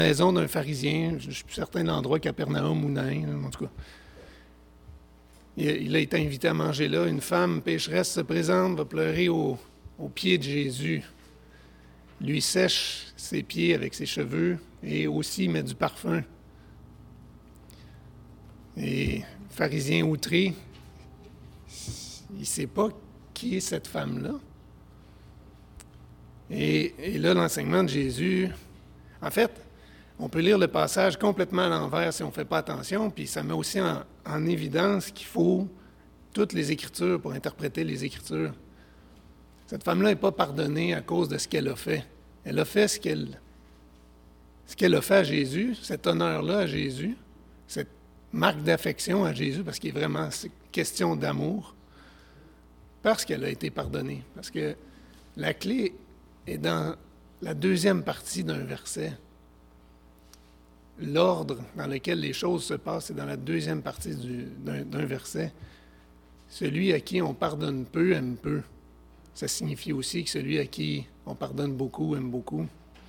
maison d'un pharisien, je ne suis plus certain de l'endroit, Capernaum ou Nain, en tout cas. Il a été invité à manger là. Une femme pécheresse se présente, va pleurer aux pieds de Jésus, lui sèche ses pieds avec ses cheveux et aussi met du parfum. Et le pharisien outré, il ne sait pas qui est cette femme-là. Et là, l'enseignement de Jésus, en fait, on peut lire le passage complètement à l'envers si on ne fait pas attention, puis ça met aussi en évidence qu'il faut toutes les Écritures pour interpréter les Écritures. Cette femme-là n'est pas pardonnée à cause de ce qu'elle a fait. Elle a fait ce qu'elle a fait à Jésus, cet honneur-là à Jésus, cette marque d'affection à Jésus, parce qu'il est vraiment question d'amour, parce qu'elle a été pardonnée. Parce que la clé est dans la deuxième partie d'un verset. L'ordre dans lequel les choses se passent est dans la deuxième partie d'un verset. Celui à qui on pardonne peu aime peu. Ça signifie aussi que celui à qui on pardonne beaucoup aime beaucoup.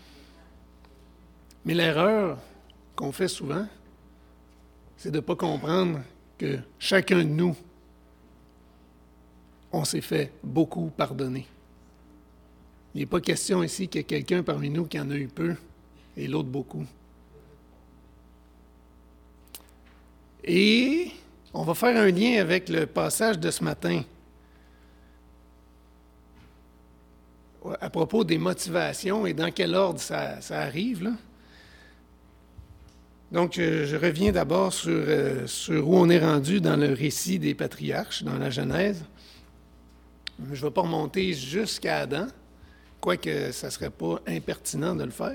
Mais l'erreur qu'on fait souvent, c'est de ne pas comprendre que chacun de nous, on s'est fait beaucoup pardonner. Il n'est pas question ici qu'il y ait quelqu'un parmi nous qui en a eu peu et l'autre beaucoup. Et on va faire un lien avec le passage de ce matin à propos des motivations et dans quel ordre ça arrive, là. Donc, je reviens d'abord sur où on est rendu dans le récit des patriarches, dans la Genèse. Je ne vais pas remonter jusqu'à Adam, quoique ça ne serait pas impertinent de le faire.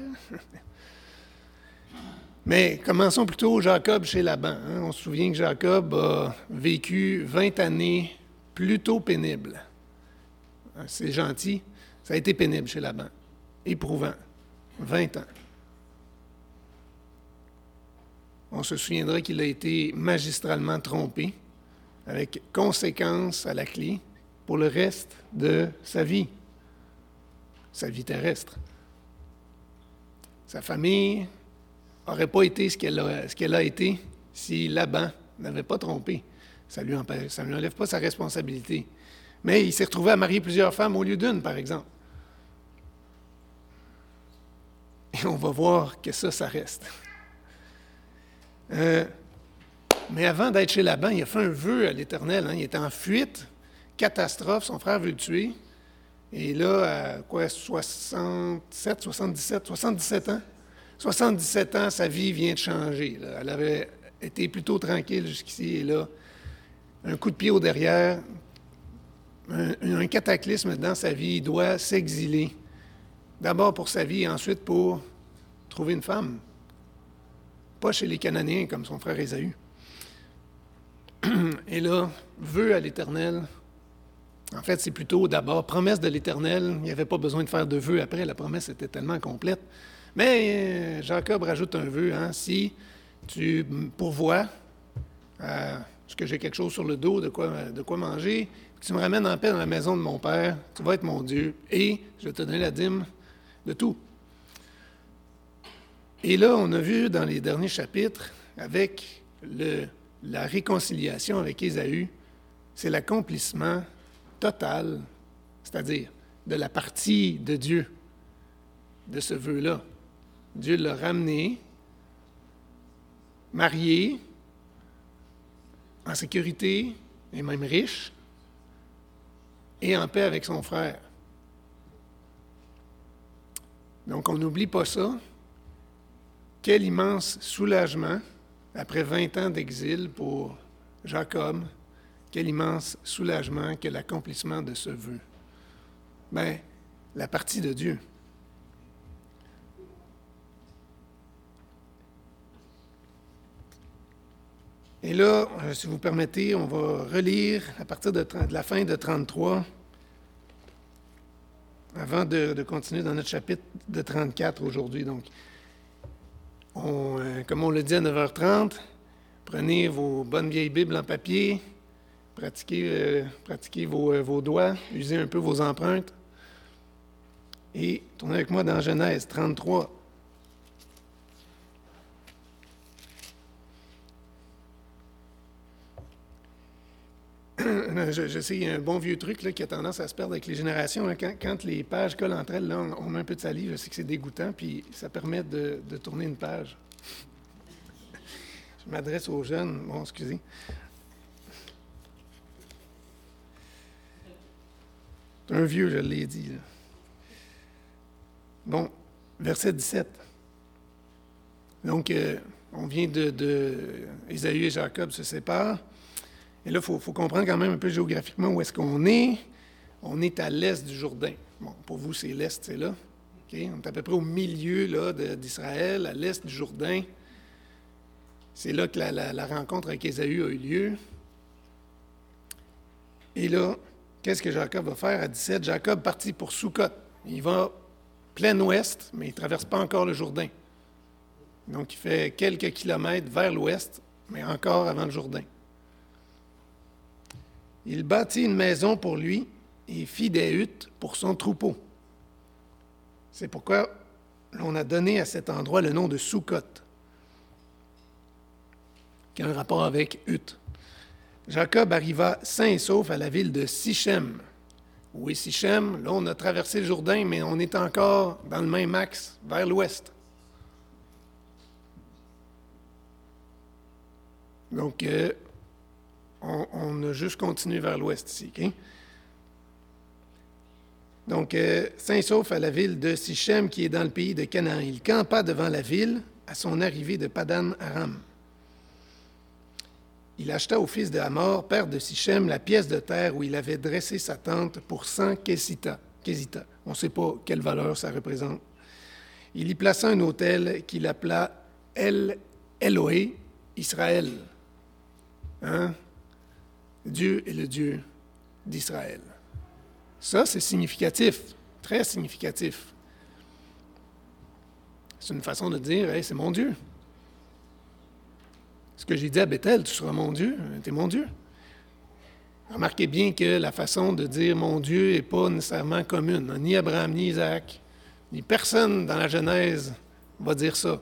Mais commençons plutôt Jacob chez Laban. On se souvient que Jacob a vécu 20 années plutôt pénibles. C'est gentil. Ça a été pénible chez Laban. Éprouvant. 20 ans. On se souviendra qu'il a été magistralement trompé, avec conséquences à la clé pour le reste de sa vie terrestre. Sa famille n'aurait pas été ce qu'elle a été si Laban n'avait pas trompé. Ça ne lui enlève pas sa responsabilité. Mais il s'est retrouvé à marier plusieurs femmes au lieu d'une, par exemple. Et on va voir que ça reste. Mais avant d'être chez Laban, il a fait un vœu à l'Éternel. Il était en fuite, catastrophe, son frère veut le tuer. Et là, à 77 ans? 77 ans, sa vie vient de changer. Là. Elle avait été plutôt tranquille jusqu'ici. Et là, un coup de pied au derrière, un cataclysme dans sa vie. Il doit s'exiler. D'abord pour sa vie, et ensuite pour trouver une femme. Pas chez les Cananéens, comme son frère Ésaü. Et là, vœu à l'Éternel. En fait, c'est plutôt d'abord promesse de l'Éternel. Il n'y avait pas besoin de faire de vœu après. La promesse était tellement complète. Mais Jacob rajoute un vœu. Si tu pourvois à ce que j'ai quelque chose sur le dos, de quoi manger, que tu me ramènes en paix dans la maison de mon père, tu vas être mon Dieu. Et je vais te donner la dîme de tout. Et là, on a vu dans les derniers chapitres, avec la réconciliation avec Ésaü, c'est l'accomplissement total, c'est-à-dire de la partie de Dieu, de ce vœu-là. Dieu l'a ramené, marié, en sécurité et même riche, et en paix avec son frère. Donc, on n'oublie pas ça. Quel immense soulagement, après 20 ans d'exil pour Jacob, quel immense soulagement que l'accomplissement de ce vœu. Bien, la partie de Dieu. Et là, si vous permettez, on va relire à partir de la fin de 33, avant de continuer dans notre chapitre de 34 aujourd'hui. Donc, comme on le dit à 9h30, prenez vos bonnes vieilles Bibles en papier, pratiquez vos doigts, usez un peu vos empreintes et tournez avec moi dans Genèse 33. je sais, il y a un bon vieux truc là, qui a tendance à se perdre avec les générations. Là. Quand les pages collent entre elles, là, on met un peu de salive, je sais que c'est dégoûtant, puis ça permet de tourner une page. Je m'adresse aux jeunes. Bon, excusez. C'est un vieux, je l'ai dit. Là. Bon, verset 17. Donc, on vient Ésaü et Jacob se séparent. Et là, il faut comprendre quand même un peu géographiquement où est-ce qu'on est. On est à l'est du Jourdain. Bon, pour vous, c'est l'est, c'est là. Okay? On est à peu près au milieu là, d'Israël, à l'est du Jourdain. C'est là que la rencontre avec Ésaü a eu lieu. Et là, qu'est-ce que Jacob va faire à 17? Jacob partit pour Sukkot. Il va plein ouest, mais il ne traverse pas encore le Jourdain. Donc, il fait quelques kilomètres vers l'ouest, mais encore avant le Jourdain. Il bâtit une maison pour lui et fit des huttes pour son troupeau. C'est pourquoi on a donné à cet endroit le nom de Sukkot, qui a un rapport avec hutte. Jacob arriva sain et sauf à la ville de Sichem. Où est Sichem? Là, on a traversé le Jourdain, mais on est encore dans le même axe, vers l'ouest. Donc, on a juste continué vers l'ouest ici. Okay? Donc, saint sauf à la ville de Sichem, qui est dans le pays de Canaan. Il campa devant la ville à son arrivée de Padan Aram. Il acheta au fils de Hamor, père de Sichem, la pièce de terre où il avait dressé sa tente pour 100 késita. On ne sait pas quelle valeur ça représente. Il y plaça un autel qu'il appela El Eloé Israël. Hein? Dieu est le Dieu d'Israël. Ça, c'est significatif, très significatif. C'est une façon de dire, hey, c'est mon Dieu. Ce que j'ai dit à Bethel, tu seras mon Dieu, tu es mon Dieu. Remarquez bien que la façon de dire mon Dieu n'est pas nécessairement commune. Ni Abraham, ni Isaac, ni personne dans la Genèse va dire ça.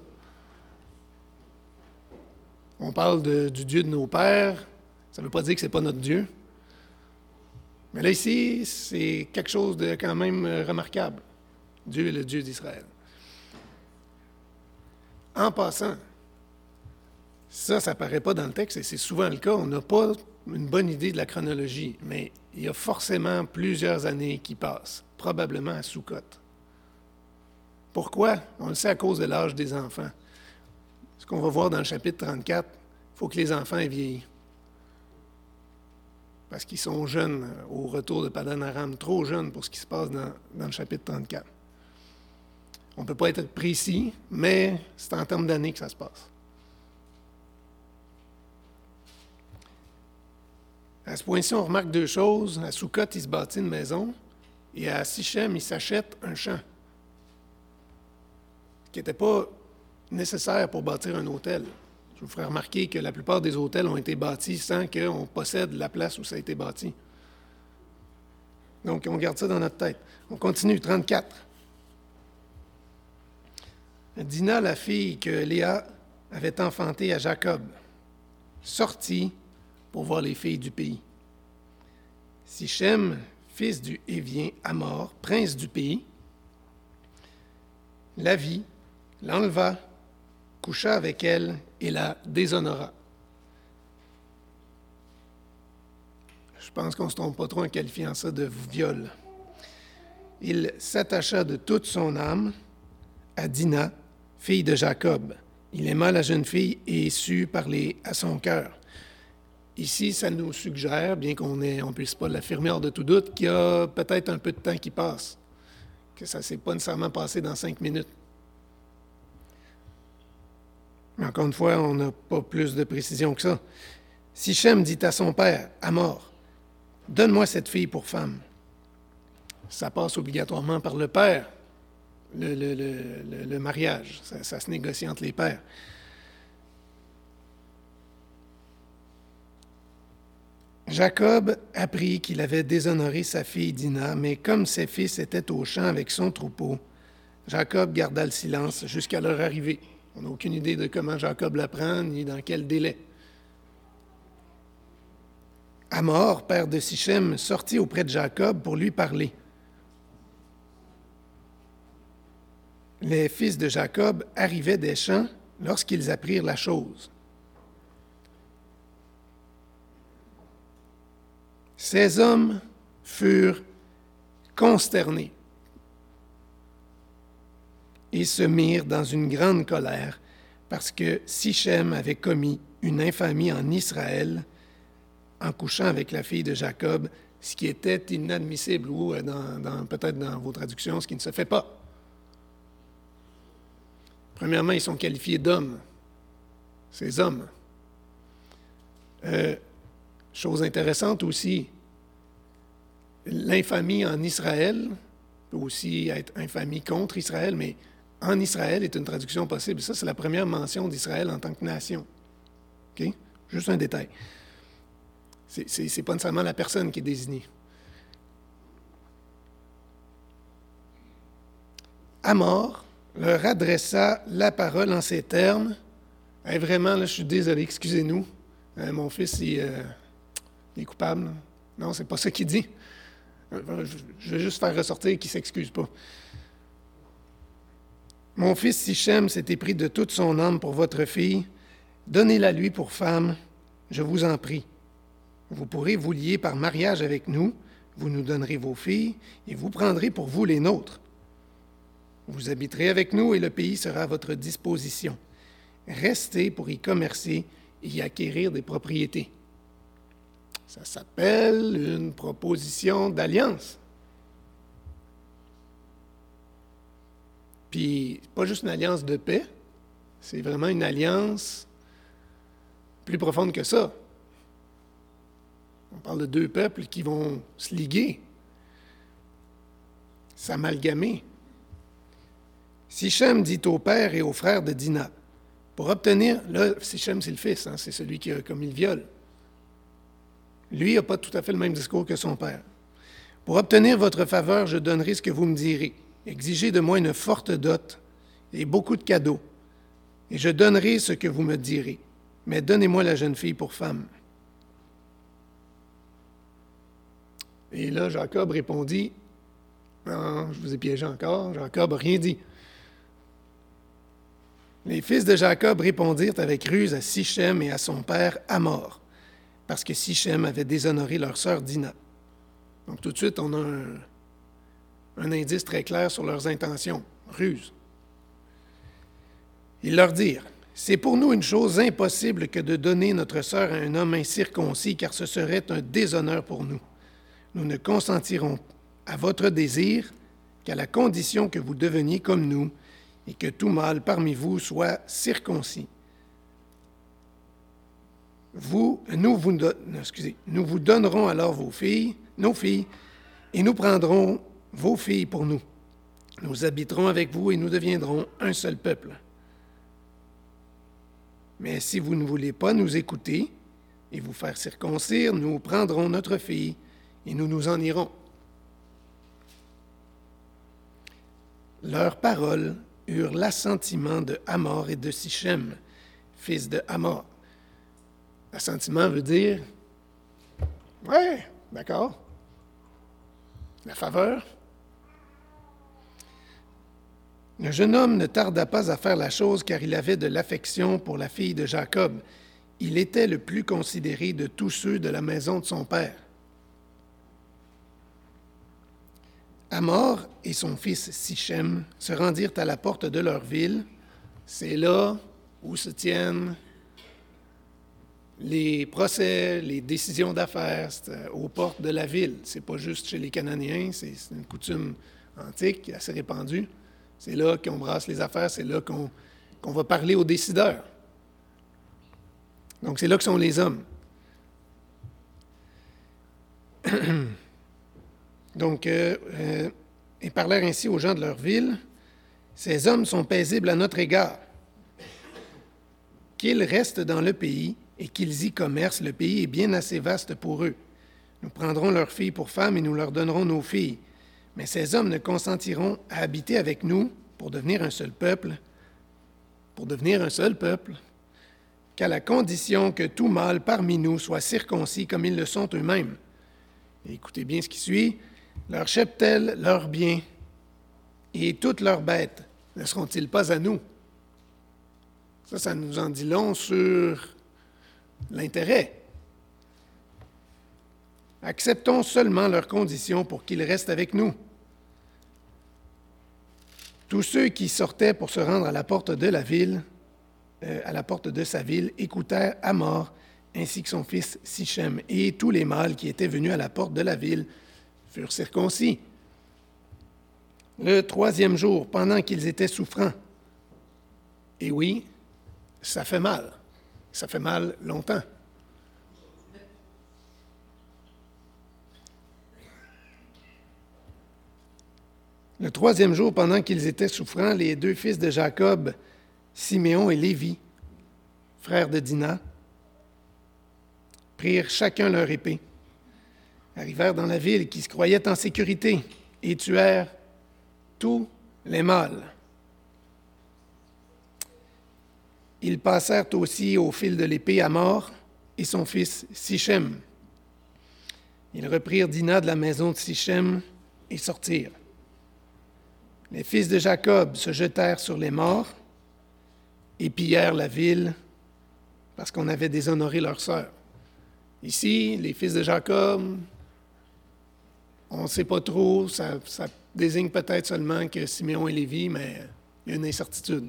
On parle du Dieu de nos pères, ça ne veut pas dire que ce n'est pas notre Dieu. Mais là, ici, c'est quelque chose de quand même remarquable. Dieu est le Dieu d'Israël. En passant, ça n'apparaît pas dans le texte, et c'est souvent le cas. On n'a pas une bonne idée de la chronologie, mais il y a forcément plusieurs années qui passent, probablement à Sukkot. Pourquoi? On le sait à cause de l'âge des enfants. Ce qu'on va voir dans le chapitre 34, il faut que les enfants aient vieilli. Parce qu'ils sont jeunes au retour de Padan Aram, trop jeunes pour ce qui se passe dans le chapitre 34. On ne peut pas être précis, mais c'est en termes d'années que ça se passe. À ce point-ci, on remarque deux choses. À Sukkot, il se bâtit une maison, et à Sichem, il s'achète un champ, ce qui n'était pas nécessaire pour bâtir un hôtel. Je vous ferai remarquer que la plupart des hôtels ont été bâtis sans qu'on possède la place où ça a été bâti. Donc, on garde ça dans notre tête. On continue, 34. Dina, la fille que Léa avait enfantée à Jacob, sortit pour voir les filles du pays. Sichem, fils du Hévien Hamor, prince du pays, la vit, l'enleva, coucha avec elle et la déshonora. Je pense qu'on ne se trompe pas trop en qualifiant ça de viol. Il s'attacha de toute son âme à Dina, fille de Jacob. Il aima la jeune fille et sut parler à son cœur. Ici, ça nous suggère, bien qu'on ne puisse pas l'affirmer hors de tout doute, qu'il y a peut-être un peu de temps qui passe, que ça ne s'est pas nécessairement passé dans 5 minutes. Mais encore une fois, on n'a pas plus de précision que ça. Sichem dit à son père, Hamor, « Donne-moi cette fille pour femme. » Ça passe obligatoirement par le père, le mariage. Ça se négocie entre les pères. Jacob apprit qu'il avait déshonoré sa fille Dina, mais comme ses fils étaient au champ avec son troupeau, Jacob garda le silence jusqu'à leur arrivée. On n'a aucune idée de comment Jacob l'apprend, ni dans quel délai. Hamor, père de Sichem, sortit auprès de Jacob pour lui parler. Les fils de Jacob arrivaient des champs lorsqu'ils apprirent la chose. Ces hommes furent consternés et se mirent dans une grande colère parce que Sichem avait commis une infamie en Israël en couchant avec la fille de Jacob, ce qui était inadmissible, ou peut-être dans vos traductions, ce qui ne se fait pas. Premièrement, ils sont qualifiés d'hommes, ces hommes. Chose intéressante aussi, l'infamie en Israël peut aussi être infamie contre Israël, mais en Israël est une traduction possible. Ça, c'est la première mention d'Israël en tant que nation. OK? Juste un détail. C'est pas nécessairement la personne qui est désignée. Hamor leur adressa la parole en ces termes. Hey, vraiment, là, je suis désolé, excusez-nous. Mon fils, il est coupable. Non, c'est pas ça qu'il dit. Je vais juste faire ressortir qu'il ne s'excuse pas. Mon fils Sichem s'est épris de toute son âme pour votre fille. Donnez-la lui pour femme, je vous en prie. Vous pourrez vous lier par mariage avec nous, vous nous donnerez vos filles, et vous prendrez pour vous les nôtres. Vous habiterez avec nous et le pays sera à votre disposition. Restez pour y commercer et y acquérir des propriétés. Ça s'appelle une proposition d'alliance. Puis, pas juste une alliance de paix, c'est vraiment une alliance plus profonde que ça. On parle de deux peuples qui vont se liguer, s'amalgamer. Sichem dit au père et aux frères de Dina, pour obtenir, là, Sichem c'est le fils, c'est celui qui a commis le viol. Lui n'a pas tout à fait le même discours que son père. Pour obtenir votre faveur, je donnerai ce que vous me direz. Exigez de moi une forte dot et beaucoup de cadeaux, et je donnerai ce que vous me direz. Mais donnez-moi la jeune fille pour femme. Et là, Jacob répondit, non, je vous ai piégé encore, Jacob n'a rien dit. Les fils de Jacob répondirent avec ruse à Sichem et à son père Hamor, parce que Sichem avait déshonoré leur sœur Dina. Donc tout de suite, on a un indice très clair sur leurs intentions, ruse. Ils leur dirent, « C'est pour nous une chose impossible que de donner notre sœur à un homme incirconcis, car ce serait un déshonneur pour nous. Nous ne consentirons à votre désir qu'à la condition que vous deveniez comme nous et que tout mâle parmi vous soit circoncis. Nous vous donnerons alors nos filles, et nous prendrons vos filles pour nous. Nous habiterons avec vous et nous deviendrons un seul peuple. Mais si vous ne voulez pas nous écouter et vous faire circoncire, nous prendrons notre fille et nous nous en irons. » Leurs paroles eurent l'assentiment de Hamor et de Sichem, fils de Hamor. Assentiment veut dire « Ouais, d'accord. La faveur. » Le jeune homme ne tarda pas à faire la chose car il avait de l'affection pour la fille de Jacob. Il était le plus considéré de tous ceux de la maison de son père. Hamor et son fils Sichem se rendirent à la porte de leur ville. C'est là où se tiennent les procès, les décisions d'affaires, aux portes de la ville. C'est pas juste chez les Cananéens, c'est une coutume antique, assez répandue. C'est là qu'on brasse les affaires, c'est là qu'on va parler aux décideurs. Donc, c'est là que sont les hommes. Donc, ils parlèrent ainsi aux gens de leur ville. Ces hommes sont paisibles à notre égard. Qu'ils restent dans le pays et qu'ils y commercent, le pays est bien assez vaste pour eux. Nous prendrons leurs filles pour femmes et nous leur donnerons nos filles. Mais ces hommes ne consentiront à habiter avec nous pour devenir un seul peuple, qu'à la condition que tout mâle parmi nous soit circoncis comme ils le sont eux-mêmes. Et écoutez bien ce qui suit. Leurs cheptels, leurs biens et toutes leurs bêtes ne seront-ils pas à nous? Ça nous en dit long sur l'intérêt. Acceptons seulement leurs conditions pour qu'ils restent avec nous. Tous ceux qui sortaient pour se rendre à la porte de la ville, à la porte de sa ville, écoutèrent Hamor ainsi que son fils Sichem, et tous les mâles qui étaient venus à la porte de la ville furent circoncis. Le 3e jour, pendant qu'ils étaient souffrants, et oui, ça fait mal. Ça fait mal longtemps. Le 3e jour, pendant qu'ils étaient souffrants, les 2 fils de Jacob, Siméon et Lévi, frères de Dina, prirent chacun leur épée, arrivèrent dans la ville qui se croyait en sécurité et tuèrent tous les mâles. Ils passèrent aussi au fil de l'épée Hamor et son fils Sichem. Ils reprirent Dina de la maison de Sichem et sortirent. Les fils de Jacob se jetèrent sur les morts et pillèrent la ville parce qu'on avait déshonoré leur sœur. Ici, les fils de Jacob, on ne sait pas trop, ça désigne peut-être seulement que Siméon et Lévi, mais il y a une incertitude.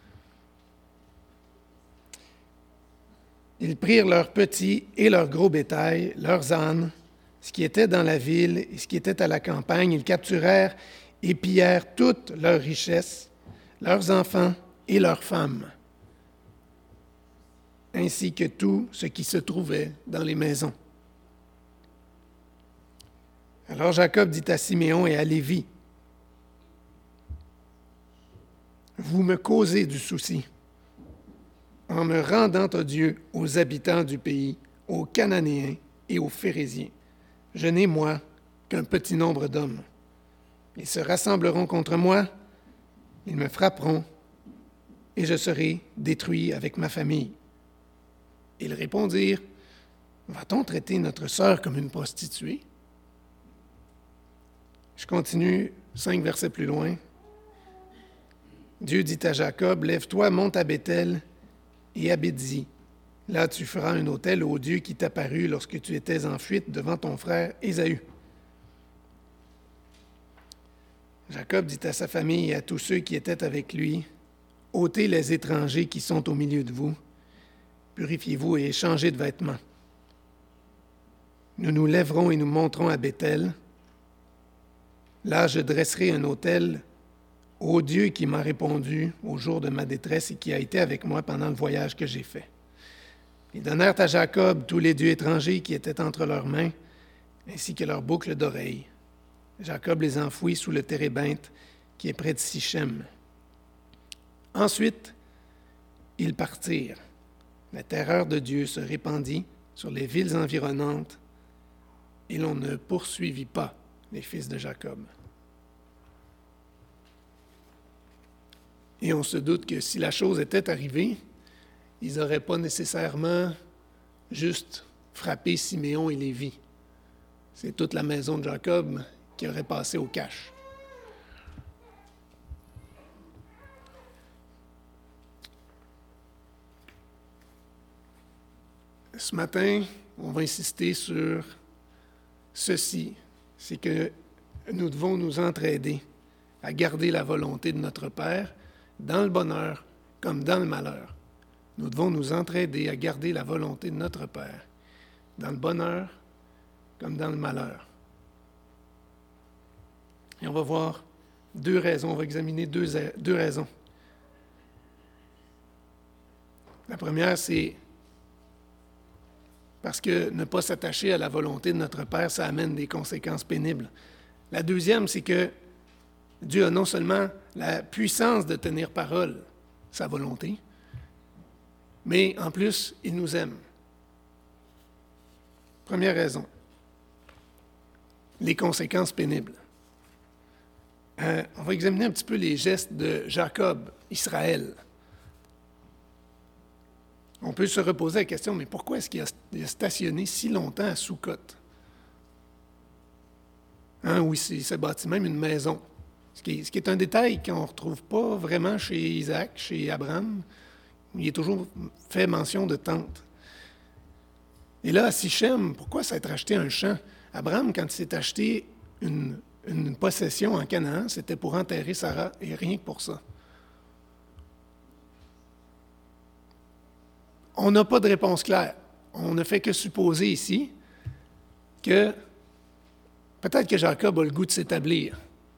Ils prirent leurs petits et leurs gros bétail, leurs ânes, ce qui était dans la ville et ce qui était à la campagne. Ils capturèrent et pillèrent toutes leurs richesses, leurs enfants et leurs femmes, ainsi que tout ce qui se trouvait dans les maisons. Alors Jacob dit à Siméon et à Lévi, « Vous me causez du souci en me rendant odieux aux habitants du pays, aux Cananéens et aux Phéréziens. Je n'ai, moi, qu'un petit nombre d'hommes. Ils se rassembleront contre moi, ils me frapperont, et je serai détruit avec ma famille. » Ils répondirent, « Va-t-on traiter notre sœur comme une prostituée? » Je continue 5 versets plus loin. Dieu dit à Jacob, « Lève-toi, monte à Béthel et habite-y. Là, tu feras un autel au Dieu qui t'apparut lorsque tu étais en fuite devant ton frère Ésaü. » Jacob dit à sa famille et à tous ceux qui étaient avec lui, « Ôtez les étrangers qui sont au milieu de vous, purifiez-vous et changez de vêtements. Nous nous lèverons et nous monterons à Béthel. Là, je dresserai un autel au Dieu qui m'a répondu au jour de ma détresse et qui a été avec moi pendant le voyage que j'ai fait. » Ils donnèrent à Jacob tous les dieux étrangers qui étaient entre leurs mains, ainsi que leurs boucles d'oreilles. Jacob les enfouit sous le térébinthe qui est près de Sichem. Ensuite, ils partirent. La terreur de Dieu se répandit sur les villes environnantes et l'on ne poursuivit pas les fils de Jacob. Et on se doute que si la chose était arrivée, ils n'auraient pas nécessairement juste frappé Siméon et Lévi. C'est toute la maison de Jacob qui aurait passé au cash. Ce matin, on va insister sur ceci, c'est que nous devons nous entraider à garder la volonté de notre Père dans le bonheur comme dans le malheur. Nous devons nous entraider à garder la volonté de notre Père dans le bonheur comme dans le malheur. Et on va voir 2 raisons, on va examiner deux raisons. La première, c'est parce que ne pas s'attacher à la volonté de notre Père, ça amène des conséquences pénibles. La deuxième, c'est que Dieu a non seulement la puissance de tenir parole, sa volonté, mais en plus, il nous aime. Première raison, les conséquences pénibles. On va examiner un petit peu les gestes de Jacob, Israël. On peut se reposer la question, mais pourquoi est-ce qu'il a stationné si longtemps à Sukkot? Oui, il s'est bâti même une maison. Ce qui est un détail qu'on ne retrouve pas vraiment chez Isaac, chez Abraham. Il est toujours fait mention de tente. Et là, à Sichem, pourquoi s'être acheté un champ? Abraham, quand il s'est acheté une possession en Canaan, c'était pour enterrer Sarah, et rien que pour ça. On n'a pas de réponse claire. On ne fait que supposer ici que peut-être que Jacob a le goût de s'établir.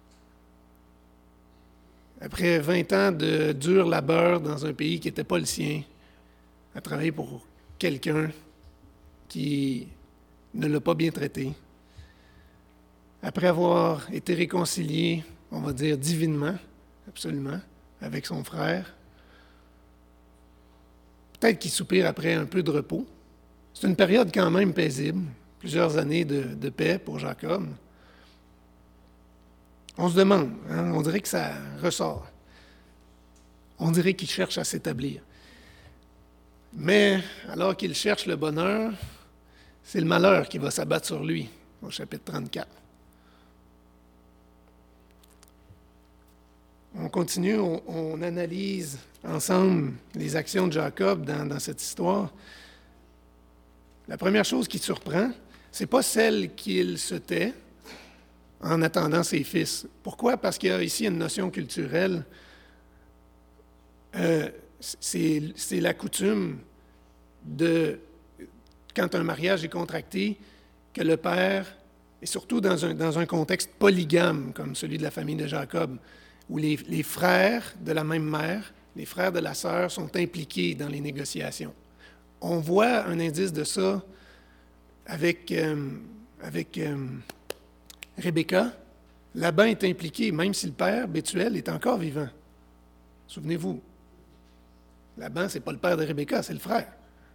Après 20 ans de dur labeur dans un pays qui n'était pas le sien, à travailler pour quelqu'un qui ne l'a pas bien traité, après avoir été réconcilié, on va dire divinement, absolument, avec son frère, peut-être qu'il soupire après un peu de repos. C'est une période quand même paisible, plusieurs années de paix pour Jacob. On se demande, on dirait que ça ressort. On dirait qu'il cherche à s'établir. Mais alors qu'il cherche le bonheur, c'est le malheur qui va s'abattre sur lui, au chapitre 34. On continue, on analyse ensemble les actions de Jacob dans cette histoire. La première chose qui surprend, ce n'est pas celle qu'il se tait en attendant ses fils. Pourquoi? Parce qu'il y a ici une notion culturelle. C'est la coutume quand un mariage est contracté, que le père, et surtout dans un contexte polygame comme celui de la famille de Jacob, où les frères de la même mère, les frères de la sœur sont impliqués dans les négociations. On voit un indice de ça avec Rebecca. Laban est impliqué, même si le père, Bethuel, est encore vivant. Souvenez-vous, Laban, ce n'est pas le père de Rebecca, c'est le frère.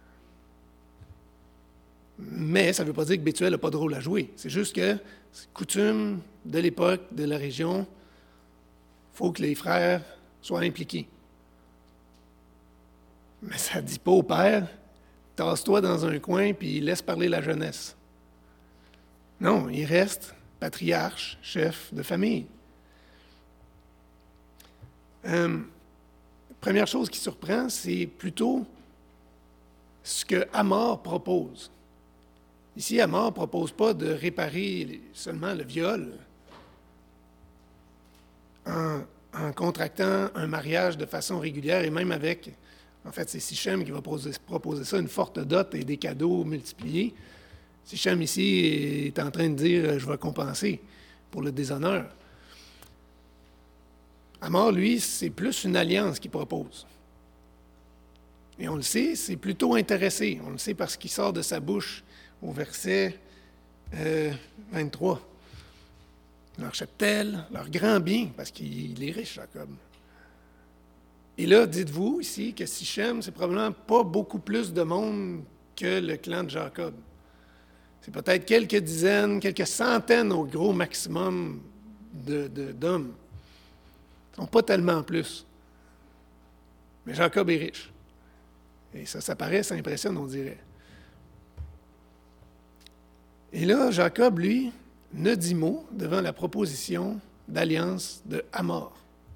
Mais ça ne veut pas dire que Bethuel n'a pas de rôle à jouer. C'est juste que c'est coutume de l'époque, de la région, il faut que les frères soient impliqués. Mais ça ne dit pas au père, tasse-toi dans un coin puis laisse parler la jeunesse. Non, il reste patriarche, chef de famille. Première chose qui surprend, c'est plutôt ce que Hamor propose. Ici, Hamor ne propose pas de réparer seulement le viol en contractant un mariage de façon régulière et même avec, en fait, c'est Sichem qui va proposer ça, une forte dot et des cadeaux multipliés. Sichem ici est en train de dire « je vais compenser pour le déshonneur ». Hamor, lui, c'est plus une alliance qu'il propose. Et on le sait, c'est plutôt intéressé. On le sait parce qu'il sort de sa bouche au verset 23. Leur cheptel, leur grand bien, parce qu'il est riche, Jacob. Et là, dites-vous ici que Sichem, c'est probablement pas beaucoup plus de monde que le clan de Jacob. C'est peut-être quelques dizaines, quelques centaines au gros maximum d'hommes. Ils ne sont pas tellement plus. Mais Jacob est riche. Et ça paraît, ça impressionne, on dirait. Et là, Jacob, lui, ne dit mot devant la proposition d'alliance de Hamor.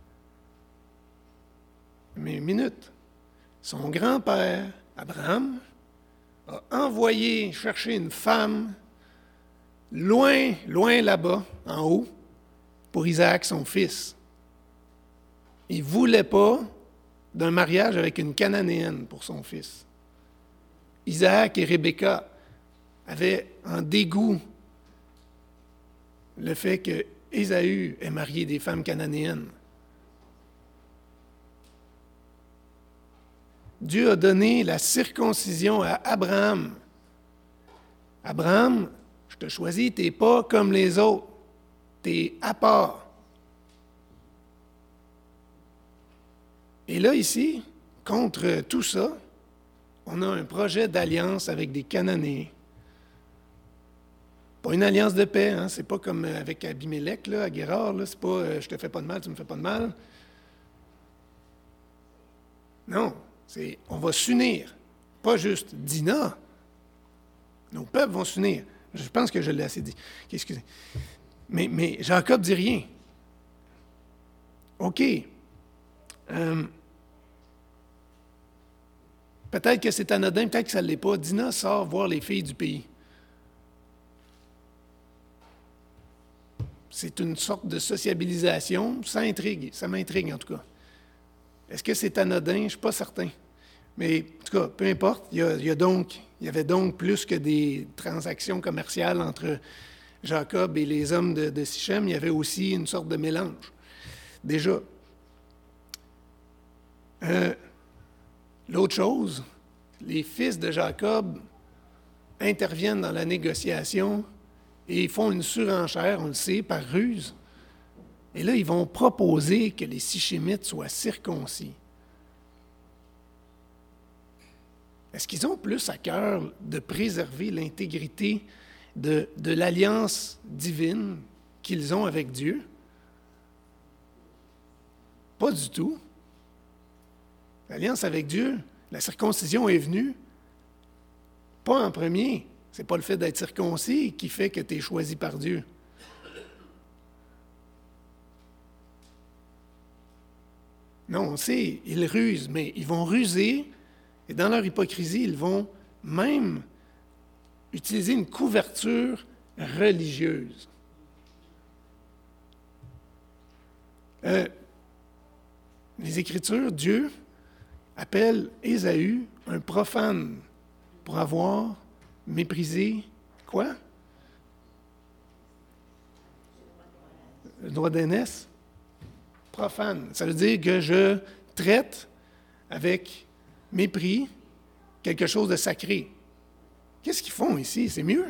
Mais une minute. Son grand-père, Abraham, a envoyé chercher une femme loin, loin là-bas, en haut, pour Isaac, son fils. Il ne voulait pas d'un mariage avec une Cananéenne pour son fils. Isaac et Rebecca avaient en dégoût le fait que Ésaü ait marié des femmes cananéennes. Dieu a donné la circoncision à Abraham. Abraham, je te choisis, tu n'es pas comme les autres. Tu es à part. Et là, ici, contre tout ça, on a un projet d'alliance avec des Cananéens. Pas une alliance de paix, hein? C'est pas comme avec Abimelech, là, à Guérard, là, c'est pas je te fais pas de mal, tu me fais pas de mal. Non, c'est on va s'unir pas juste Dinah. Nos peuples vont s'unir. Je pense que je l'ai assez dit. Excusez. Mais Jacob dit rien. OK. Peut-être que c'est anodin, peut-être que ça ne l'est pas. Dinah sort voir les filles du pays. C'est une sorte de sociabilisation. Ça m'intrigue en tout cas. Est-ce que c'est anodin? Je ne suis pas certain. Mais en tout cas, peu importe, il y avait donc plus que des transactions commerciales entre Jacob et les hommes de Sichem, il y avait aussi une sorte de mélange. Déjà. L'autre chose, les fils de Jacob interviennent dans la négociation et ils font une surenchère, on le sait, par ruse. Et là, ils vont proposer que les Sichémites soient circoncis. Est-ce qu'ils ont plus à cœur de préserver l'intégrité de l'alliance divine qu'ils ont avec Dieu? Pas du tout. L'alliance avec Dieu, la circoncision est venue, pas en premier. Ce n'est pas le fait d'être circoncis qui fait que tu es choisi par Dieu. Non, on sait, ils rusent, mais ils vont ruser, et dans leur hypocrisie, ils vont même utiliser une couverture religieuse. Les Écritures, Dieu appelle Ésaü un profane pour avoir méprisé quoi? Le droit d'aînesse? Profane. Ça veut dire que je traite avec mépris quelque chose de sacré. Qu'est-ce qu'ils font ici? C'est mieux.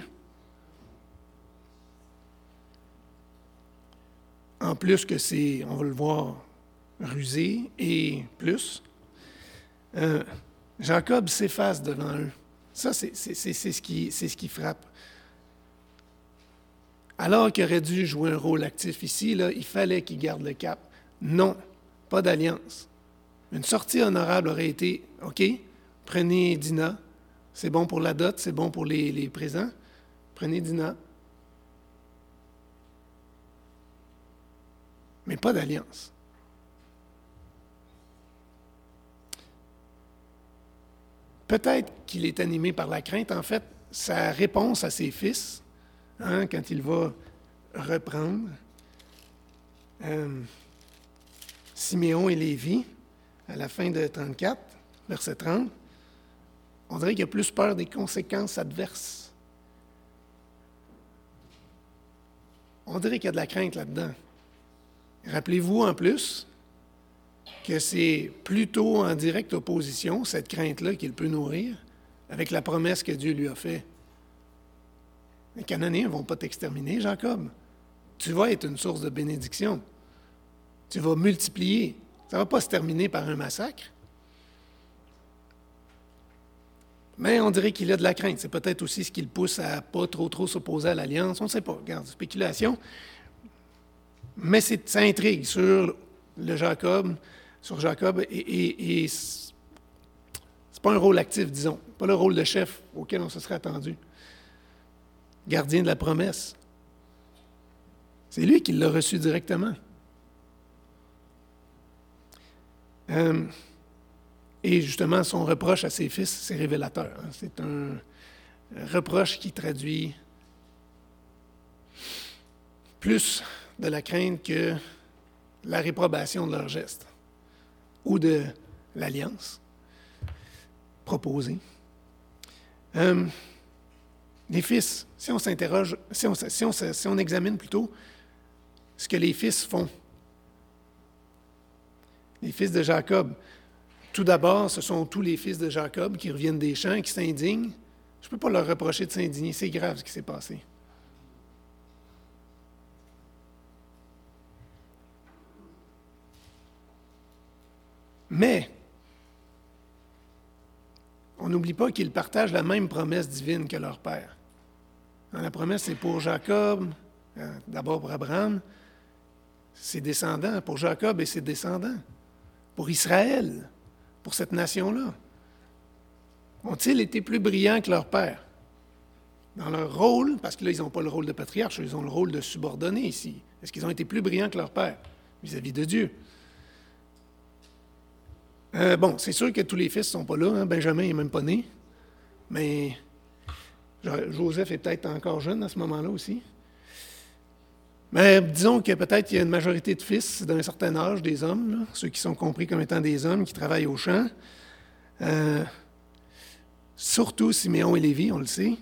En plus que c'est, on va le voir, rusé et plus, Jacob s'efface devant eux. Ça, c'est ce qui frappe. Alors qu'il aurait dû jouer un rôle actif ici, là, il fallait qu'il garde le cap. Non, pas d'alliance. Une sortie honorable aurait été, OK, prenez Dinah, c'est bon pour la dot, c'est bon pour les présents, prenez Dinah. Mais pas d'alliance. Peut-être qu'il est animé par la crainte. En fait, sa réponse à ses fils, quand il va reprendre Siméon et Lévi, à la fin de 34, verset 30, on dirait qu'il a plus peur des conséquences adverses. On dirait qu'il y a de la crainte là-dedans. Rappelez-vous en plus que c'est plutôt en directe opposition, cette crainte-là, qu'il peut nourrir avec la promesse que Dieu lui a faite. Les Cananéens ne vont pas t'exterminer, Jacob. Tu vas être une source de bénédiction. Tu vas multiplier. Ça ne va pas se terminer par un massacre. Mais on dirait qu'il a de la crainte. C'est peut-être aussi ce qui le pousse à ne pas trop s'opposer à l'alliance. On ne sait pas. Regarde, spéculation. Mais ça intrigue sur Jacob, et c'est pas un rôle actif, disons. Pas le rôle de chef auquel on se serait attendu. Gardien de la promesse. C'est lui qui l'a reçu directement. Et justement, son reproche à ses fils, c'est révélateur. C'est un reproche qui traduit plus de la crainte que la réprobation de leurs gestes ou de l'alliance proposée. Les fils, si on s'interroge, si on examine plutôt ce que les fils font, les fils de Jacob, tout d'abord, ce sont tous les fils de Jacob qui reviennent des champs et qui s'indignent. Je ne peux pas leur reprocher de s'indigner, c'est grave ce qui s'est passé. Mais, on n'oublie pas qu'ils partagent la même promesse divine que leur père. La promesse, c'est pour Jacob, d'abord pour Abraham, ses descendants, pour Jacob et ses descendants, pour Israël, pour cette nation-là. ont-ils été plus brillants que leur père? Dans leur rôle, parce que là, ils n'ont pas le rôle de patriarche, ils ont le rôle de subordonné ici. Est-ce qu'ils ont été plus brillants que leur père vis-à-vis de Dieu? Bon, c'est sûr que tous les fils ne sont pas là. Hein? Benjamin n'est même pas né. Mais Joseph est peut-être encore jeune à ce moment-là aussi. Mais disons que peut-être qu'il y a une majorité de fils d'un certain âge, des hommes, là, ceux qui sont compris comme étant des hommes qui travaillent au champ. Surtout Siméon et Lévi, on le sait.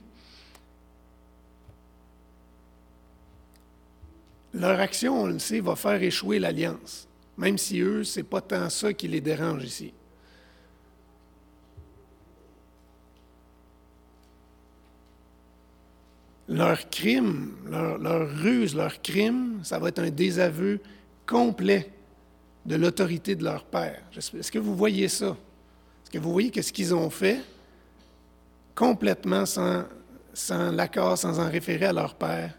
Leur action, on le sait, va faire échouer l'alliance, même si eux, ce n'est pas tant ça qui les dérange ici. Leur crime, leur ruse, leur crime, ça va être un désaveu complet de l'autorité de leur père. Est-ce que vous voyez ça? Est-ce que vous voyez que ce qu'ils ont fait, complètement sans l'accord, sans en référer à leur père,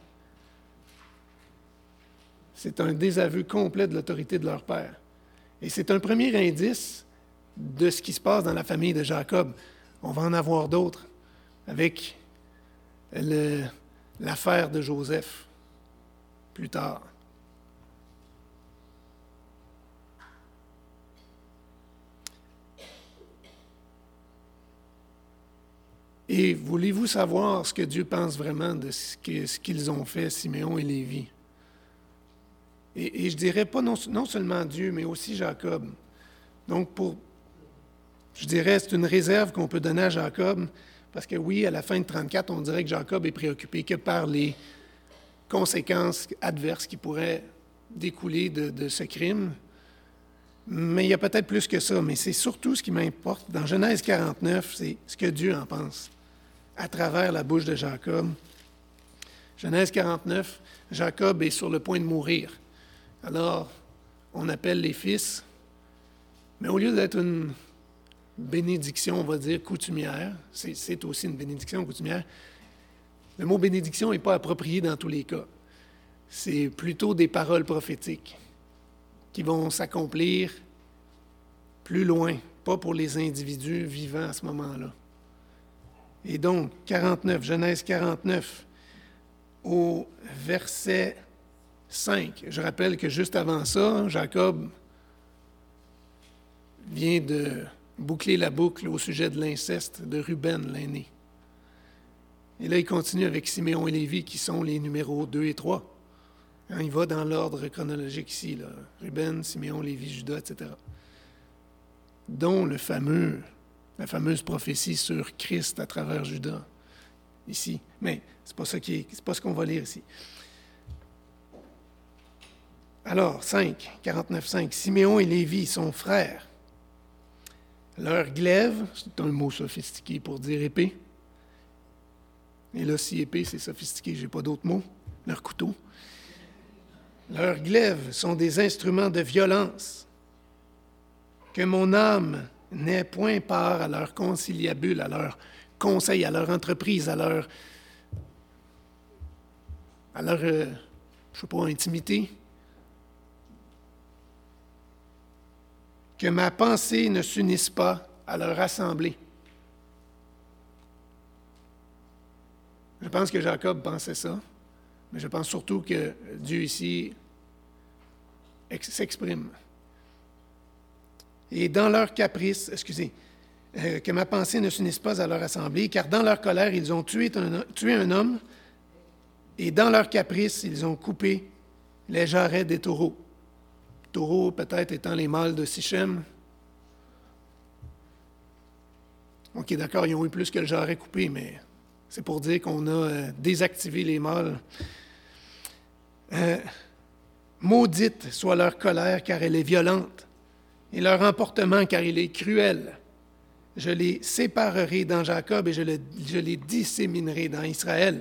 c'est un désaveu complet de l'autorité de leur père. Et c'est un premier indice de ce qui se passe dans la famille de Jacob. On va en avoir d'autres avec l'affaire de Joseph plus tard. Et voulez-vous savoir ce que Dieu pense vraiment de ce qu'ils ont fait, Siméon et Lévi? Et je dirais pas non seulement Dieu, mais aussi Jacob. Donc, je dirais, c'est une réserve qu'on peut donner à Jacob, parce que oui, à la fin de 34, on dirait que Jacob est préoccupé que par les conséquences adverses qui pourraient découler de ce crime. Mais il y a peut-être plus que ça, mais c'est surtout ce qui m'importe. Dans Genèse 49, c'est ce que Dieu en pense à travers la bouche de Jacob. Genèse 49, Jacob est sur le point de mourir. Alors, on appelle les fils, mais au lieu d'être une bénédiction, on va dire, coutumière, c'est aussi une bénédiction coutumière, le mot bénédiction n'est pas approprié dans tous les cas. C'est plutôt des paroles prophétiques qui vont s'accomplir plus loin, pas pour les individus vivants à ce moment-là. Et donc, 49, Genèse 49, au verset 5. Je rappelle que juste avant ça, Jacob vient de boucler la boucle au sujet de l'inceste de Ruben, l'aîné. Et là, il continue avec Siméon et Lévi, qui sont les numéros 2 et 3. Il va dans l'ordre chronologique ici, là. Ruben, Siméon, Lévi, Juda, etc. Dont la fameuse prophétie sur Christ à travers Juda, ici. Mais c'est pas ce qu'on va lire ici. Alors, 49, 5. Siméon et Lévi sont frères. Leur glaive, c'est un mot sophistiqué pour dire épée. Et là, si épée, c'est sophistiqué, je n'ai pas d'autres mots. Leur couteau. Leurs glaives sont des instruments de violence. Que mon âme n'ait point part à leur conciliabule, à leur conseil, à leur entreprise, à leur intimité. Que ma pensée ne s'unisse pas à leur assemblée. Je pense que Jacob pensait ça, mais je pense surtout que Dieu ici s'exprime. Et dans leur caprice, que ma pensée ne s'unisse pas à leur assemblée, car dans leur colère, ils ont tué un homme, et dans leur caprice, ils ont coupé les jarrets des taureaux. Taureaux peut-être étant les mâles de Sichem. OK, d'accord, ils ont eu plus que le jarret coupé, mais c'est pour dire qu'on a désactivé les mâles. Maudite soit leur colère, car elle est violente, et leur emportement, car il est cruel. Je les séparerai dans Jacob et je les disséminerai dans Israël.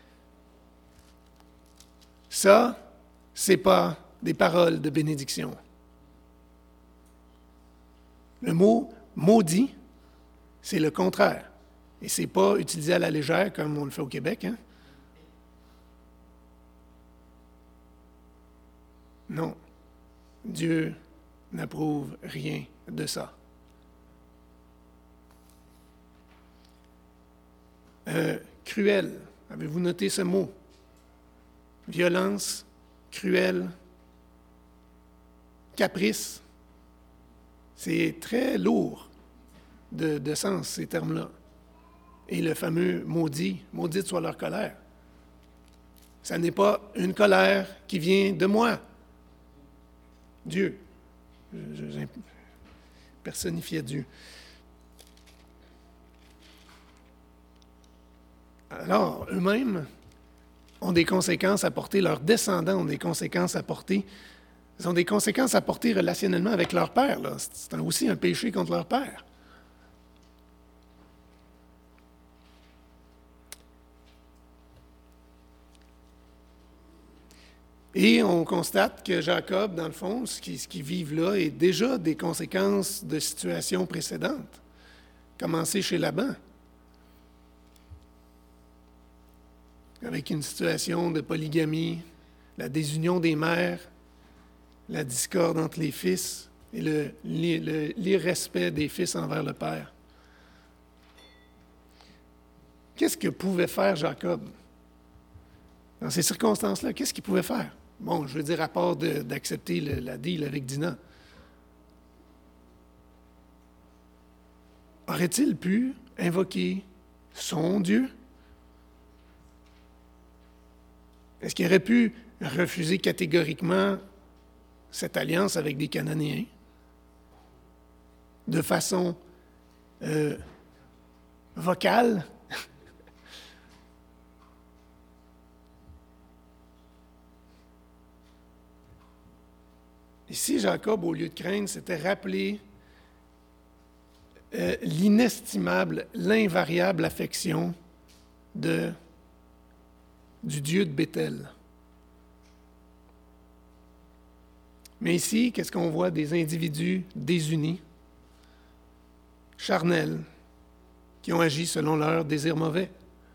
Ça, c'est pas des paroles de bénédiction. Le mot maudit, c'est le contraire. Et ce n'est pas utilisé à la légère comme on le fait au Québec. Hein? Non. Dieu n'approuve rien de ça. Cruel. Avez-vous noté ce mot? Violence, cruel, caprice. C'est très lourd de sens, ces termes-là. Et le fameux maudit, maudite soit leur colère. Ça n'est pas une colère qui vient de moi. Dieu. Je personnifiais Dieu. Alors, eux-mêmes ont des conséquences à porter, leurs descendants ont des conséquences à porter. Ils ont des conséquences à porter relationnellement avec leur père. Là. C'est aussi un péché contre leur père. Et on constate que Jacob, dans le fond, ce qu'ils vivent là, est déjà des conséquences de situations précédentes. Commencer chez Laban, avec une situation de polygamie, la désunion des mères, la discorde entre les fils et l'irrespect des fils envers le père. Qu'est-ce que pouvait faire Jacob? Dans ces circonstances-là, qu'est-ce qu'il pouvait faire? Bon, je veux dire, à part d'accepter la deal avec Dina. Aurait-il pu invoquer son Dieu? Est-ce qu'il aurait pu refuser catégoriquement cette alliance avec des Cananéens de façon vocale? Ici, Jacob, au lieu de craindre, s'était rappelé l'inestimable, l'invariable affection du Dieu de Béthel. Mais ici, qu'est-ce qu'on voit? Des individus désunis, charnels, qui ont agi selon leurs désirs mauvais.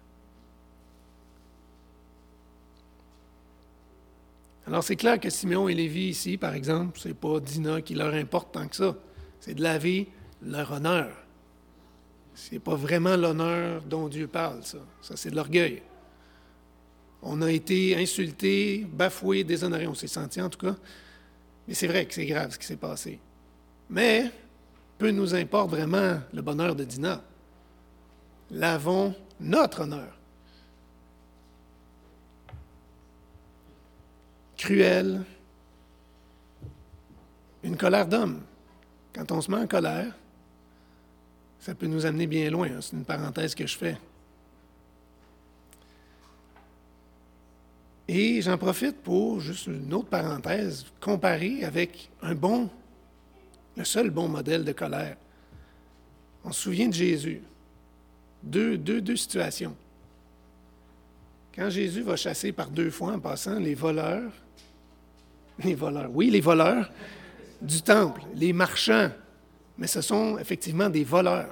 Alors, c'est clair que Siméon et Lévi, ici, par exemple, c'est pas Dina qui leur importe tant que ça. C'est de laver leur honneur. C'est pas vraiment l'honneur dont Dieu parle, ça. Ça, c'est de l'orgueil. On a été insultés, bafoués, déshonorés. On s'est sentis, en tout cas. Mais c'est vrai que c'est grave ce qui s'est passé. Mais, peu nous importe vraiment le bonheur de Dina. Lavons notre honneur. Cruel, une colère d'homme. Quand on se met en colère, ça peut nous amener bien loin. C'est une parenthèse que je fais. Et j'en profite pour, juste une autre parenthèse, comparer avec le seul bon modèle de colère. On se souvient de Jésus. Deux situations. Quand Jésus va chasser par 2 fois en passant les voleurs du temple, les marchands, mais ce sont effectivement des voleurs.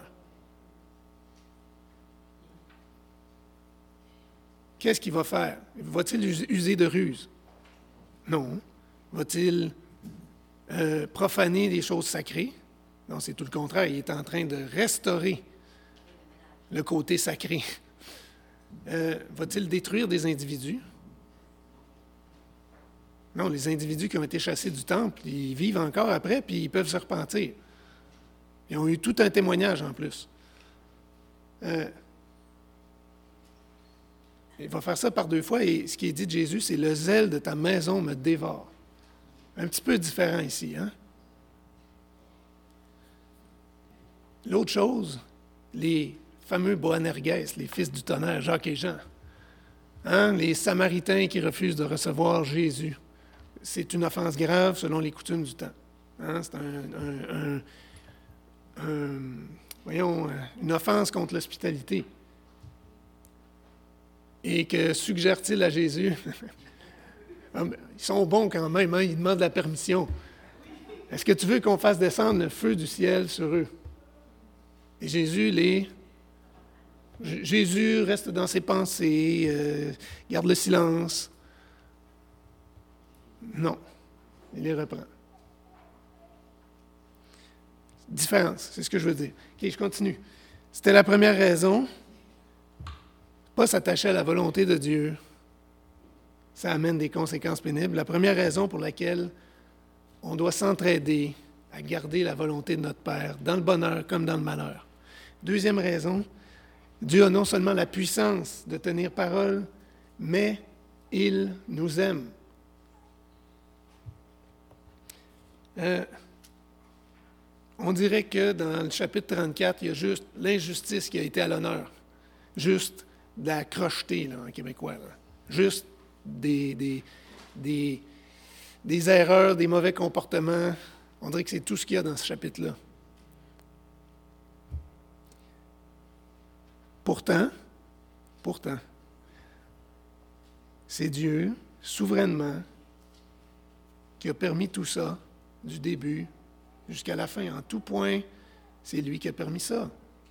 Qu'est-ce qu'il va faire? Va-t-il user de ruse? Non. Va-t-il profaner des choses sacrées? Non, c'est tout le contraire. Il est en train de restaurer le côté sacré. Va-t-il détruire des individus? Non, les individus qui ont été chassés du temple, ils vivent encore après, puis ils peuvent se repentir. Ils ont eu tout un témoignage en plus. Il va faire ça par 2 fois, et ce qui est dit de Jésus, c'est « le zèle de ta maison me dévore ». Un petit peu différent ici, hein? L'autre chose, les fameux Boanerges, les fils du tonnerre, Jacques et Jean. Hein? Les Samaritains qui refusent de recevoir Jésus. C'est une offense grave selon les coutumes du temps. Hein? C'est une offense contre l'hospitalité. Et que suggère-t-il à Jésus? Ils sont bons quand même, hein? Ils demandent la permission. Est-ce que tu veux qu'on fasse descendre le feu du ciel sur eux? Et Jésus reste dans ses pensées, garde le silence. Non, il les reprend. Différence, c'est ce que je veux dire. OK, je continue. C'était la première raison. Pas s'attacher à la volonté de Dieu, ça amène des conséquences pénibles. La première raison pour laquelle on doit s'entraider à garder la volonté de notre Père, dans le bonheur comme dans le malheur. Deuxième raison, Dieu a non seulement la puissance de tenir parole, mais il nous aime. On dirait que dans le chapitre 34, il y a juste l'injustice qui a été à l'honneur. Juste de la crocheté, là, en québécois. Là. Juste des erreurs, des mauvais comportements. On dirait que c'est tout ce qu'il y a dans ce chapitre-là. Pourtant, c'est Dieu, souverainement, qui a permis tout ça, du début jusqu'à la fin. En tout point, c'est lui qui a permis ça.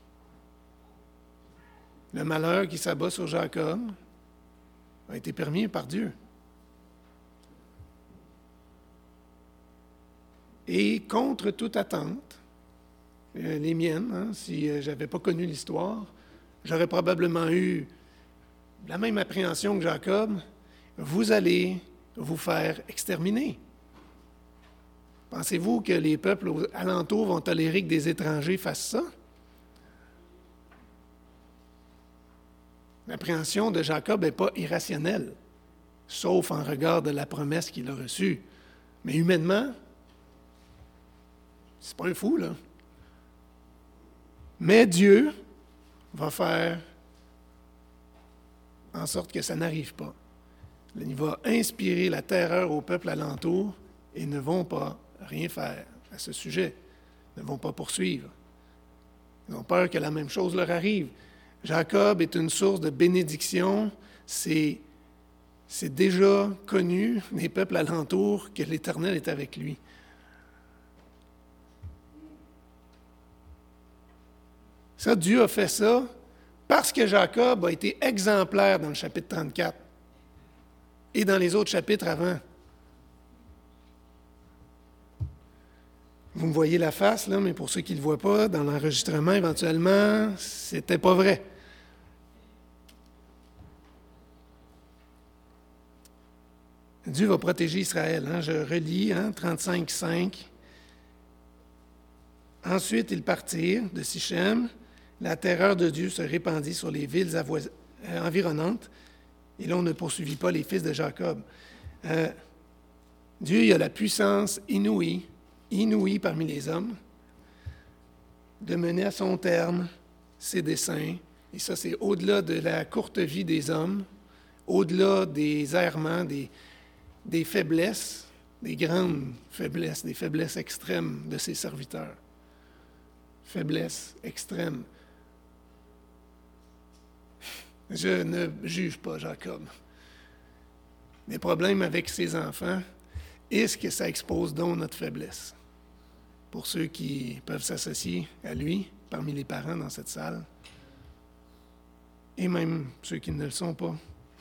Le malheur qui s'abat sur Jacob a été permis par Dieu. Et contre toute attente, les miennes, si je n'avais pas connu l'histoire, j'aurais probablement eu la même appréhension que Jacob. Vous allez vous faire exterminer. Pensez-vous que les peuples alentours vont tolérer que des étrangers fassent ça? L'appréhension de Jacob n'est pas irrationnelle, sauf en regard de la promesse qu'il a reçue. Mais humainement, c'est pas un fou, là. Mais Dieu va faire en sorte que ça n'arrive pas. Il va inspirer la terreur au peuple alentour et ils ne vont pas rien faire à ce sujet. Ils ne vont pas poursuivre. Ils ont peur que la même chose leur arrive. Jacob est une source de bénédiction. C'est déjà connu des peuples alentours que l'Éternel est avec lui. Ça, Dieu a fait ça parce que Jacob a été exemplaire dans le chapitre 34 et dans les autres chapitres avant. Vous me voyez la face, là, mais pour ceux qui ne le voient pas, dans l'enregistrement, éventuellement, c'était pas vrai. Dieu va protéger Israël. Je relis 35:5. Ensuite, ils partirent de Sichem. La terreur de Dieu se répandit sur les villes environnantes, et l'on ne poursuivit pas les fils de Jacob. Dieu, il a la puissance inouïe parmi les hommes, de mener à son terme ses desseins. Et ça, c'est au-delà de la courte vie des hommes, au-delà des errements, des faiblesses, des grandes faiblesses, des faiblesses extrêmes de ses serviteurs. Faiblesse extrême. Je ne juge pas Jacob. Les problèmes avec ses enfants, est-ce que ça expose donc notre faiblesse? Pour ceux qui peuvent s'associer à lui, parmi les parents dans cette salle, et même ceux qui ne le sont pas.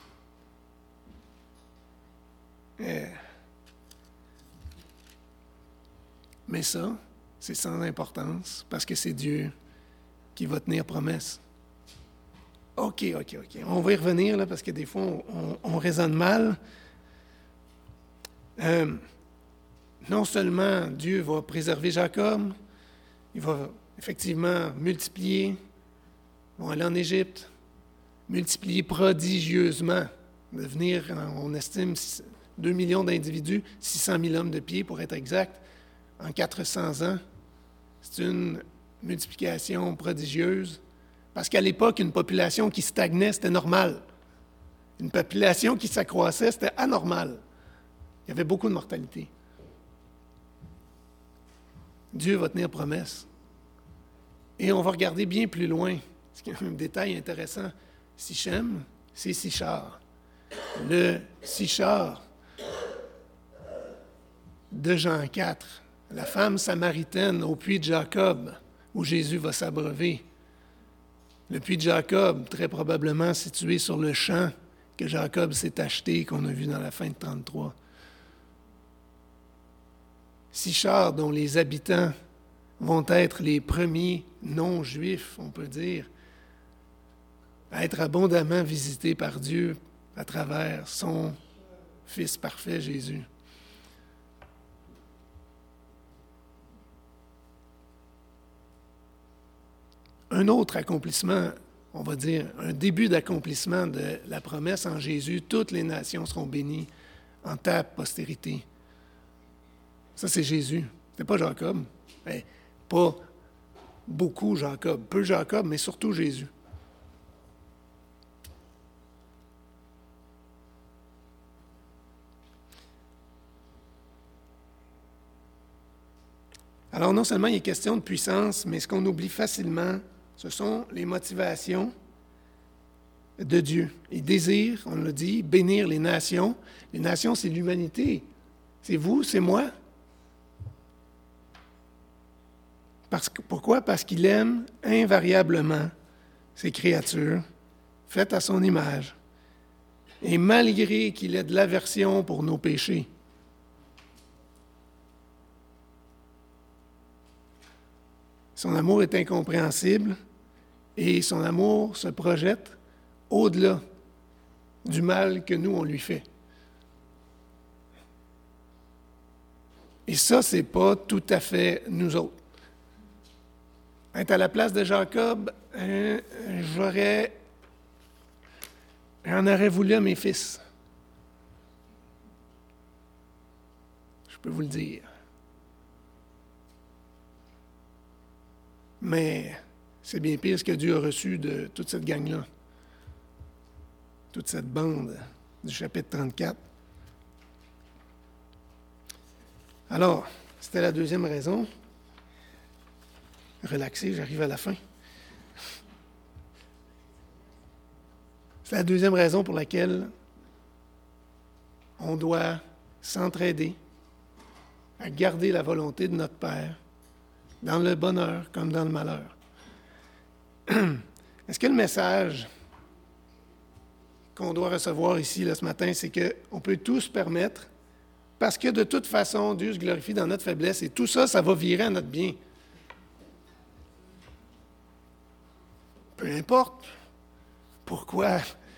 Mais ça, c'est sans importance, parce que c'est Dieu qui va tenir promesse. OK. On va y revenir, là, parce que des fois, on raisonne mal. Non seulement Dieu va préserver Jacob, il va effectivement multiplier, ils vont aller en Égypte, multiplier prodigieusement, devenir, on estime, 2 millions d'individus, 600 000 hommes de pied pour être exact, en 400 ans. C'est une multiplication prodigieuse, parce qu'à l'époque, une population qui stagnait, c'était normal. Une population qui s'accroissait, c'était anormal. Il y avait beaucoup de mortalité. Dieu va tenir promesse. Et on va regarder bien plus loin. C'est un détail intéressant. Sichem, c'est Sichar. Le Sichar de Jean 4, la femme samaritaine au puits de Jacob, où Jésus va s'abreuver. Le puits de Jacob, très probablement situé sur le champ que Jacob s'est acheté, qu'on a vu dans la fin de 33. Sichar, dont les habitants vont être les premiers non-juifs, on peut dire, à être abondamment visité par Dieu à travers son Fils parfait, Jésus. Un autre accomplissement, on va dire, un début d'accomplissement de la promesse en Jésus, toutes les nations seront bénies en ta postérité. Ça, c'est Jésus. C'est pas Jacob. Mais pas beaucoup Jacob. Peu Jacob, mais surtout Jésus. Alors, non seulement il est question de puissance, mais ce qu'on oublie facilement, ce sont les motivations de Dieu. Il désire, on l'a dit, bénir les nations. Les nations, c'est l'humanité. C'est vous, c'est moi. Pourquoi? Parce qu'il aime invariablement ces créatures faites à son image. Et malgré qu'il ait de l'aversion pour nos péchés, son amour est incompréhensible et son amour se projette au-delà du mal que nous, on lui fait. Et ça, c'est pas tout à fait nous autres. Être à la place de Jacob, j'en aurais voulu à mes fils. Je peux vous le dire. Mais c'est bien pire ce que Dieu a reçu de toute cette gang-là. Toute cette bande du chapitre 34. Alors, c'était la deuxième raison. Relaxé, j'arrive à la fin. C'est la deuxième raison pour laquelle on doit s'entraider à garder la volonté de notre Père dans le bonheur comme dans le malheur. Est-ce que le message qu'on doit recevoir ici ce matin, c'est qu'on peut tout se permettre parce que de toute façon, Dieu se glorifie dans notre faiblesse et tout ça, ça va virer à notre bien. Peu importe. Pourquoi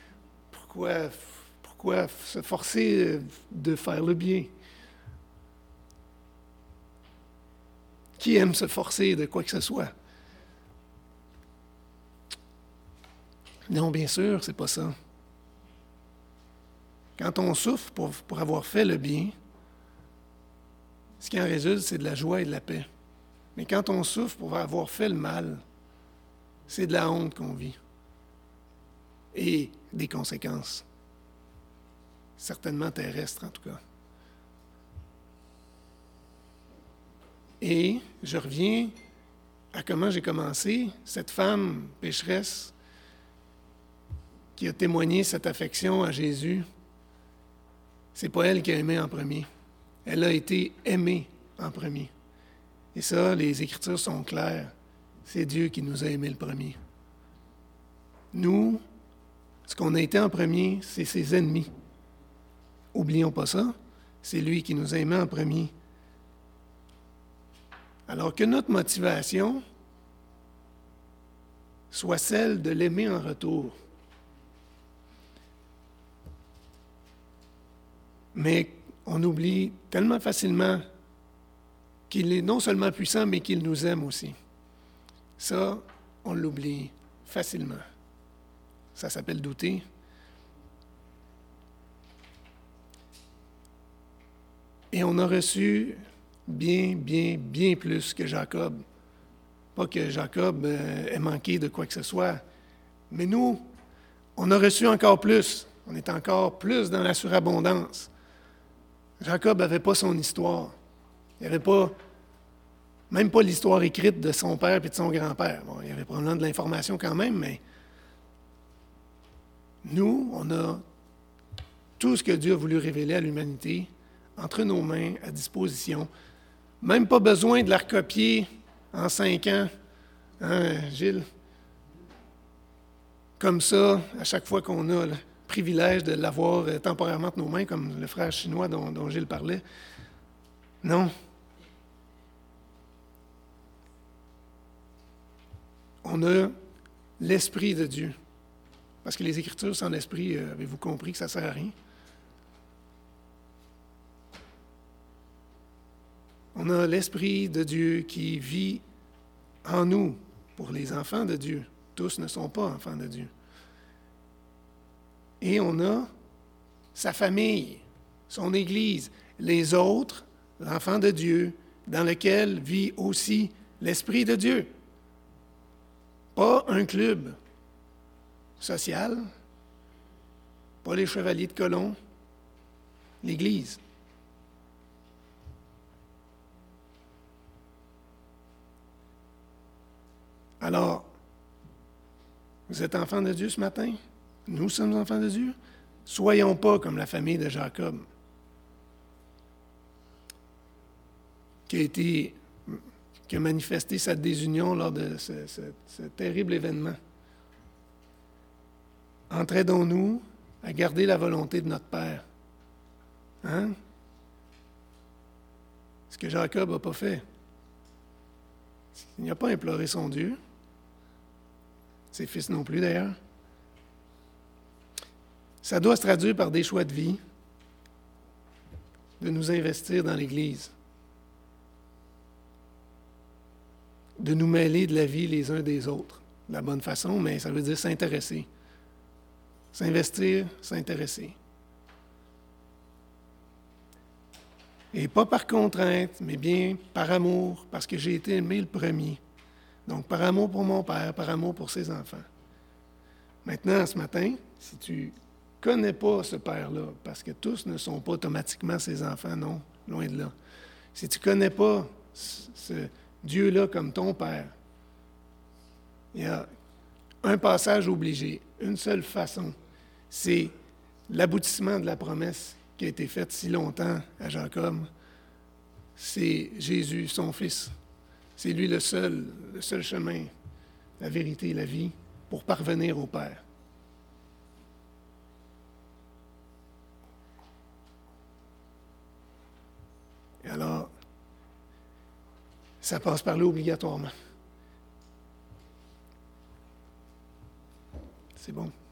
se forcer de faire le bien? Qui aime se forcer de quoi que ce soit? Non, bien sûr, c'est pas ça. Quand on souffre pour avoir fait le bien, ce qui en résulte, c'est de la joie et de la paix. Mais quand on souffre pour avoir fait le mal, c'est de la honte qu'on vit. Et des conséquences. Certainement terrestres, en tout cas. Et je reviens à comment j'ai commencé. Cette femme pécheresse qui a témoigné cette affection à Jésus, c'est pas elle qui a aimé en premier. Elle a été aimée en premier. Et ça, les Écritures sont claires. C'est Dieu qui nous a aimés le premier. Nous, ce qu'on a été en premier, c'est ses ennemis. Oublions pas ça. C'est lui qui nous a aimés en premier. Alors que notre motivation soit celle de l'aimer en retour. Mais on oublie tellement facilement qu'il est non seulement puissant, mais qu'il nous aime aussi. Ça, on l'oublie facilement. Ça s'appelle douter. Et on a reçu bien plus que Jacob. Pas que Jacob ait manqué de quoi que ce soit, mais nous, on a reçu encore plus. On est encore plus dans la surabondance. Jacob n'avait pas son histoire. Il n'y avait pas, même pas l'histoire écrite de son père et de son grand-père. Bon, il y avait probablement de l'information quand même, mais nous, on a tout ce que Dieu a voulu révéler à l'humanité entre nos mains, à disposition. Même pas besoin de la recopier en 5 ans, hein, Gilles? Comme ça, à chaque fois qu'on a le privilège de l'avoir temporairement entre nos mains, comme le frère chinois dont Gilles parlait. Non. On a l'Esprit de Dieu. Parce que les Écritures sans l'Esprit, avez-vous compris que ça ne sert à rien? On a l'Esprit de Dieu qui vit en nous pour les enfants de Dieu. Tous ne sont pas enfants de Dieu. Et on a sa famille, son Église, les autres enfants de Dieu, dans lequel vit aussi l'Esprit de Dieu. Pas un club social, pas les chevaliers de colons, l'Église. Alors, vous êtes enfants de Dieu ce matin? Nous sommes enfants de Dieu? Soyons pas comme la famille de Jacob, qui a manifesté sa désunion lors de ce terrible événement. Entraidons-nous à garder la volonté de notre Père. Hein? Ce que Jacob n'a pas fait. Il n'a pas imploré son Dieu. Ses fils non plus, d'ailleurs. Ça doit se traduire par des choix de vie, de nous investir dans l'Église, de nous mêler de la vie les uns des autres. De la bonne façon, mais ça veut dire s'intéresser. S'investir, s'intéresser. Et pas par contrainte, mais bien par amour, parce que j'ai été aimé le premier. Donc, par amour pour mon Père, par amour pour ses enfants. Maintenant, ce matin, si tu ne connais pas ce Père-là, parce que tous ne sont pas automatiquement ses enfants, non, loin de là. Si tu ne connais pas ce Dieu-là comme ton Père, il y a un passage obligé, une seule façon. C'est l'aboutissement de la promesse qui a été faite si longtemps à Jacob. C'est Jésus, son Fils. C'est lui le seul chemin, la vérité et la vie pour parvenir au Père. Et alors, ça passe par là obligatoirement. C'est bon.